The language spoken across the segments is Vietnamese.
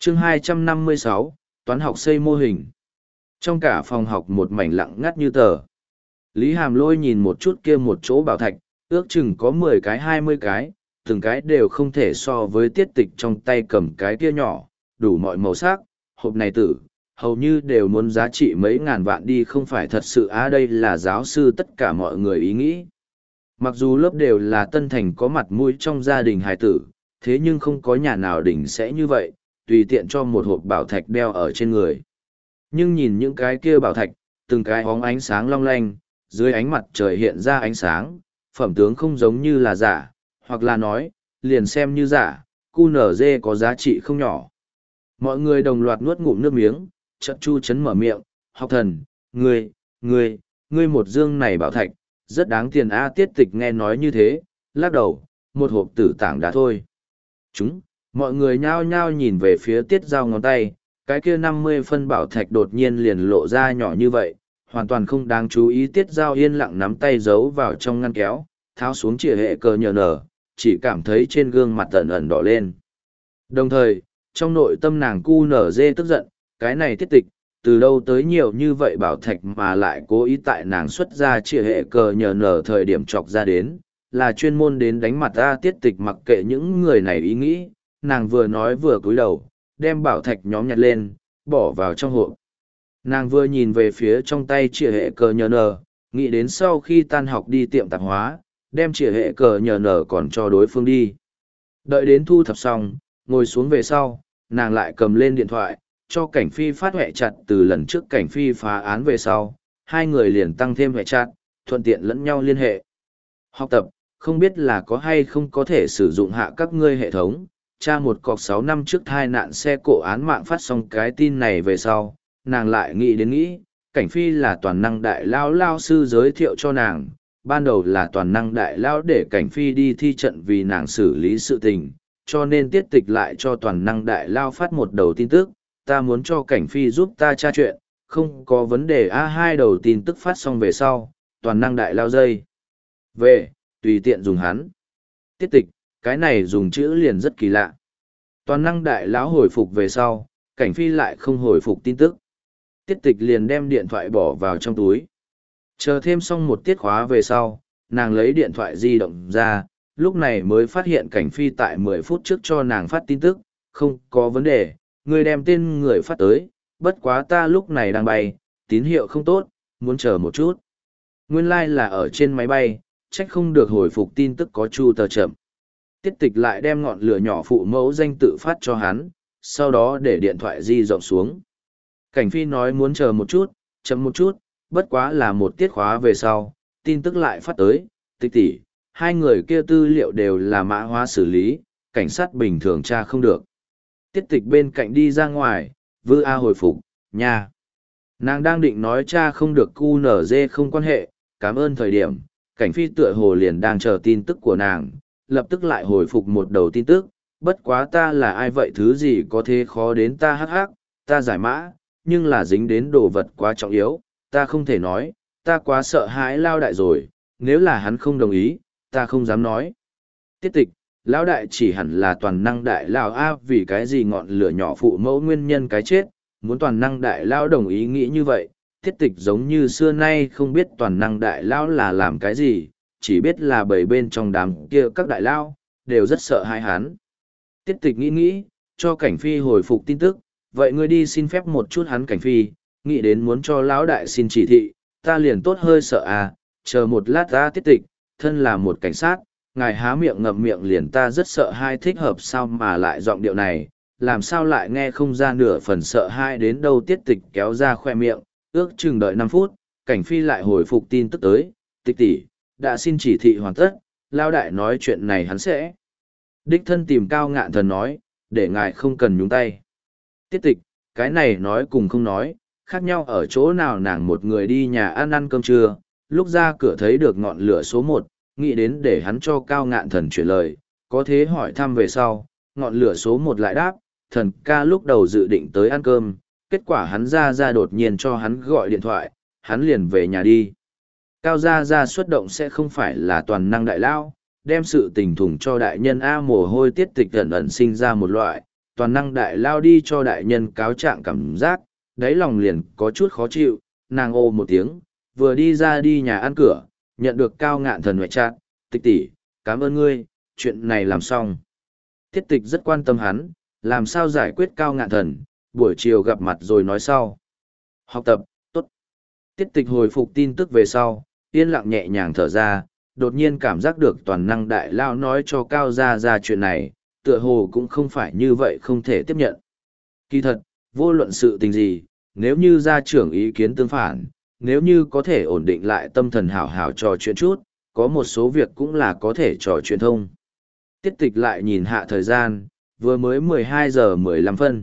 Chương 256, toán học xây mô hình. Trong cả phòng học một mảnh lặng ngắt như tờ. Lý Hàm Lôi nhìn một chút kia một chỗ bảo thạch, ước chừng có 10 cái 20 cái, từng cái đều không thể so với tiết tịch trong tay cầm cái kia nhỏ, đủ mọi màu sắc, hộp này tử, hầu như đều muốn giá trị mấy ngàn vạn đi, không phải thật sự đây là giáo sư tất cả mọi người ý nghĩ. Mặc dù lớp đều là tân thành có mặt mũi trong gia đình hài tử, thế nhưng không có nhà nào đỉnh sẽ như vậy, tùy tiện cho một hộp bảo thạch đeo ở trên người. Nhưng nhìn những cái kia bảo thạch, từng cái bóng ánh sáng long lanh, dưới ánh mặt trời hiện ra ánh sáng, phẩm tướng không giống như là giả, hoặc là nói, liền xem như giả, QNZ có giá trị không nhỏ. Mọi người đồng loạt nuốt ngụm nước miếng, chợt Chu Chấn mở miệng, học thần, ngươi một dương này bảo thạch, rất đáng tiền tiết tịch nghe nói như thế, lắc đầu, một hộp tử tảng đá thôi. Mọi người nhao nhao nhìn về phía tiết giao ngón tay, cái kia 50 phân bảo thạch đột nhiên liền lộ ra nhỏ như vậy, hoàn toàn không đáng chú ý. Tiết giao yên lặng nắm tay giấu vào trong ngăn kéo, tháo xuống chìa hệ cờ nhờ nở, chỉ cảm thấy trên gương mặt ẩn ẩn đỏ lên. Đồng thời, trong nội tâm nàng QNZ tức giận, cái này tiết tịch, từ đâu tới nhiều như vậy bảo thạch mà lại cố ý tại nàng xuất ra chìa hệ cờ nhờ nở thời điểm chọc ra đến, là chuyên môn đến đánh mặt tiết tịch mặc kệ những người này ý nghĩ, nàng vừa nói vừa cúi đầu, đem bảo thạch nhóm nhặt lên, bỏ vào trong hộp. Nàng vừa nhìn về phía trong tay chìa hệ cờ nhờ nở, nghĩ đến sau khi tan học đi tiệm tạp hóa, đem chìa hệ cờ nhờ nở còn cho đối phương đi. Đợi đến thu thập xong, ngồi xuống về sau, nàng lại cầm lên điện thoại, cho cảnh phi phát hệ chặt. Từ lần trước cảnh phi phá án về sau, hai người liền tăng thêm hệ chặt, thuận tiện lẫn nhau liên hệ. Học tập, không biết là có hay không có thể sử dụng hạ các ngươi hệ thống. Tra một cọc 6 năm trước tai nạn xe cộ án mạng phát xong cái tin này về sau, nàng lại nghĩ, cảnh phi là toàn năng đại lao sư giới thiệu cho nàng. Ban đầu là toàn năng đại lao để cảnh phi đi thi trận vì nàng xử lý sự tình, cho nên tiết tịch lại cho toàn năng đại lao phát một đầu tin tức, ta muốn cho cảnh phi giúp ta tra chuyện, không có vấn đề. Hai đầu tin tức phát xong về sau, toàn năng đại lao dây về, tùy tiện dùng hắn. Tiết tịch, cái này dùng chữ liền rất kỳ lạ. Toàn năng đại lão hồi phục về sau, cảnh phi lại không hồi phục tin tức. Tiết tịch liền đem điện thoại bỏ vào trong túi. Chờ thêm xong một tiết khóa về sau, nàng lấy điện thoại di động ra, lúc này mới phát hiện cảnh phi tại 10 phút trước cho nàng phát tin tức, không có vấn đề, người đem tên người phát tới, bất quá ta lúc này đang bay, tín hiệu không tốt, muốn chờ một chút. Nguyên lai là ở trên máy bay, trách không được hồi phục tin tức có chu tờ chậm. Tiết tịch lại đem ngọn lửa nhỏ phụ mẫu danh tự phát cho hắn, sau đó để điện thoại di rộng xuống. Cảnh phi nói muốn chờ một chút, chậm một chút, bất quá là một tiết khóa về sau, tin tức lại phát tới, tịch tỷ, hai người kia tư liệu đều là mã hóa xử lý, cảnh sát bình thường tra không được. Tiết tịch bên cạnh đi ra ngoài, vư hồi phục, nha. Nàng đang định nói cha không được QNZ không quan hệ, cảm ơn thời điểm, cảnh phi tựa hồ liền đang chờ tin tức của nàng, lập tức lại hồi phục một đầu tin tức, bất quá ta là ai vậy, thứ gì có thế khó đến ta hắc, ta giải mã, nhưng là dính đến đồ vật quá trọng yếu, ta không thể nói, ta quá sợ hãi lao đại rồi, nếu là hắn không đồng ý, ta không dám nói. Tiết tịch, lão đại chỉ hẳn là toàn năng đại lao vì cái gì ngọn lửa nhỏ phụ mẫu nguyên nhân cái chết, muốn toàn năng đại lao đồng ý nghĩ như vậy. Tiết tịch giống như xưa nay không biết toàn năng đại lao là làm cái gì, chỉ biết là bảy bên trong đám kia các đại lao, đều rất sợ hãi hắn. Tiết tịch nghĩ, cho cảnh phi hồi phục tin tức, vậy ngươi đi xin phép một chút hắn. Cảnh phi, nghĩ đến muốn cho lão đại xin chỉ thị, ta liền tốt hơi sợ chờ một lát ta. Tiết tịch, thân là một cảnh sát, ngài há miệng ngậm miệng liền ta rất sợ hai, thích hợp sao mà lại giọng điệu này, làm sao lại nghe không ra nửa phần sợ hai đến đâu. Tiết tịch kéo ra khoe miệng, ước chừng đợi 5 phút, cảnh phi lại hồi phục tin tức tới, tịch tỷ, đã xin chỉ thị hoàn tất, lao đại nói chuyện này hắn sẽ đích thân tìm Cao Ngạn Thần nói, để ngài không cần nhúng tay. Tiết tịch, cái này nói cùng không nói, khác nhau ở chỗ nào. Nàng một người đi nhà ăn cơm trưa, lúc ra cửa thấy được ngọn lửa số 1, nghĩ đến để hắn cho Cao Ngạn Thần chuyển lời, có thế hỏi thăm về sau, ngọn lửa số 1 lại đáp, thần ca lúc đầu dự định tới ăn cơm, kết quả hắn ra đột nhiên cho hắn gọi điện thoại, hắn liền về nhà đi. Cao ra xuất động sẽ không phải là toàn năng đại lao, đem sự tình thủng cho đại nhân mồ hôi. Tiết tịch ẩn ẩn sinh ra một loại, toàn năng đại lao đi cho đại nhân cáo trạng cảm giác, đáy lòng liền có chút khó chịu, nàng ô một tiếng, vừa đi ra đi nhà ăn cửa, nhận được Cao Ngạn Thần ngoại trạng, tịch tỷ, cảm ơn ngươi, chuyện này làm xong. Tiết tịch rất quan tâm hắn, làm sao giải quyết Cao Ngạn Thần, buổi chiều gặp mặt rồi nói sau. Học tập, tốt. Tiết tịch hồi phục tin tức về sau, yên lặng nhẹ nhàng thở ra, đột nhiên cảm giác được toàn năng đại lao nói cho Cao ra chuyện này, tựa hồ cũng không phải như vậy không thể tiếp nhận. Kỳ thật, vô luận sự tình gì, nếu như gia trưởng ý kiến tương phản, nếu như có thể ổn định lại tâm thần hảo hảo trò chuyện chút, có một số việc cũng là có thể trò chuyện thông. Tiết tịch lại nhìn hạ thời gian, vừa mới 12 giờ 15 phân.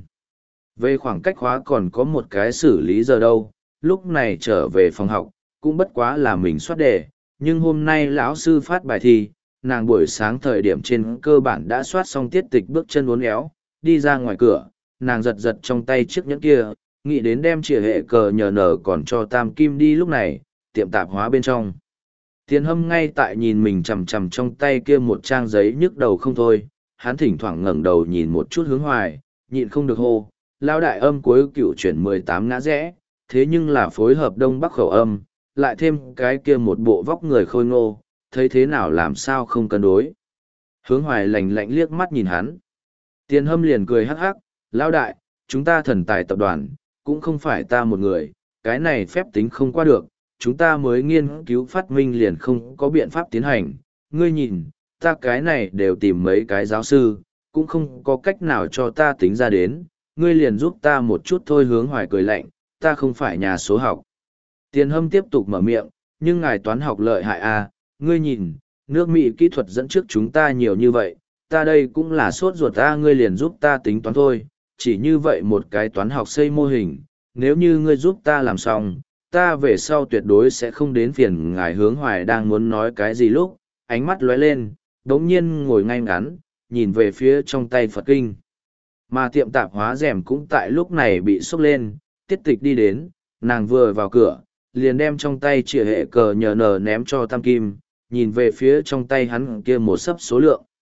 Về khoảng cách khóa còn có một cái xử lý giờ đâu, lúc này trở về phòng học, cũng bất quá là mình soát đề, nhưng hôm nay lão sư phát bài thi, nàng buổi sáng thời điểm trên cơ bản đã soát xong. Tiết tịch bước chân uốn éo, đi ra ngoài cửa, nàng giật giật trong tay chiếc nhẫn kia, nghĩ đến đem chìa hệ cờ nhờ nở còn cho Tam Kim đi. Lúc này, tiệm tạp hóa bên trong. Tiền Hâm ngay tại nhìn mình chằm chằm trong tay kia một trang giấy nhức đầu không thôi, hắn thỉnh thoảng ngẩng đầu nhìn một chút hướng hoài, nhịn không được hô, lao đại âm cuối cựu chuyển 18 ngã rẽ, thế nhưng là phối hợp đông bắc khẩu âm, lại thêm cái kia một bộ vóc người khôi ngô, thấy thế nào làm sao không cân đối. Hướng hoài lạnh lạnh liếc mắt nhìn hắn. Tiền Hâm liền cười hắc hắc, lao đại, chúng ta thần tài tập đoàn, cũng không phải ta một người, cái này phép tính không qua được, chúng ta mới nghiên cứu phát minh liền không có biện pháp tiến hành. Ngươi nhìn, ta cái này đều tìm mấy cái giáo sư, cũng không có cách nào cho ta tính ra đến, ngươi liền giúp ta một chút thôi. Hướng hoài cười lạnh, ta không phải nhà số học. Tiền Hâm tiếp tục mở miệng, nhưng ngài toán học lợi hại à, ngươi nhìn, nước Mỹ kỹ thuật dẫn trước chúng ta nhiều như vậy, ta đây cũng là sốt ruột ta, ngươi liền giúp ta tính toán thôi, chỉ như vậy một cái toán học xây mô hình, nếu như ngươi giúp ta làm xong, ta về sau tuyệt đối sẽ không đến phiền ngài. Hướng hoài đang muốn nói cái gì lúc, ánh mắt lóe lên, đống nhiên ngồi ngay ngắn, nhìn về phía trong tay Phật Kinh. Mà tiệm tạp hóa rèm cũng tại lúc này bị sốc lên, Tiết tịch đi đến, nàng vừa vào cửa, liền đem trong tay chìa hệ cờ nhờ nở ném cho Tam Kim, nhìn về phía trong tay hắn kia một sấp số lượng.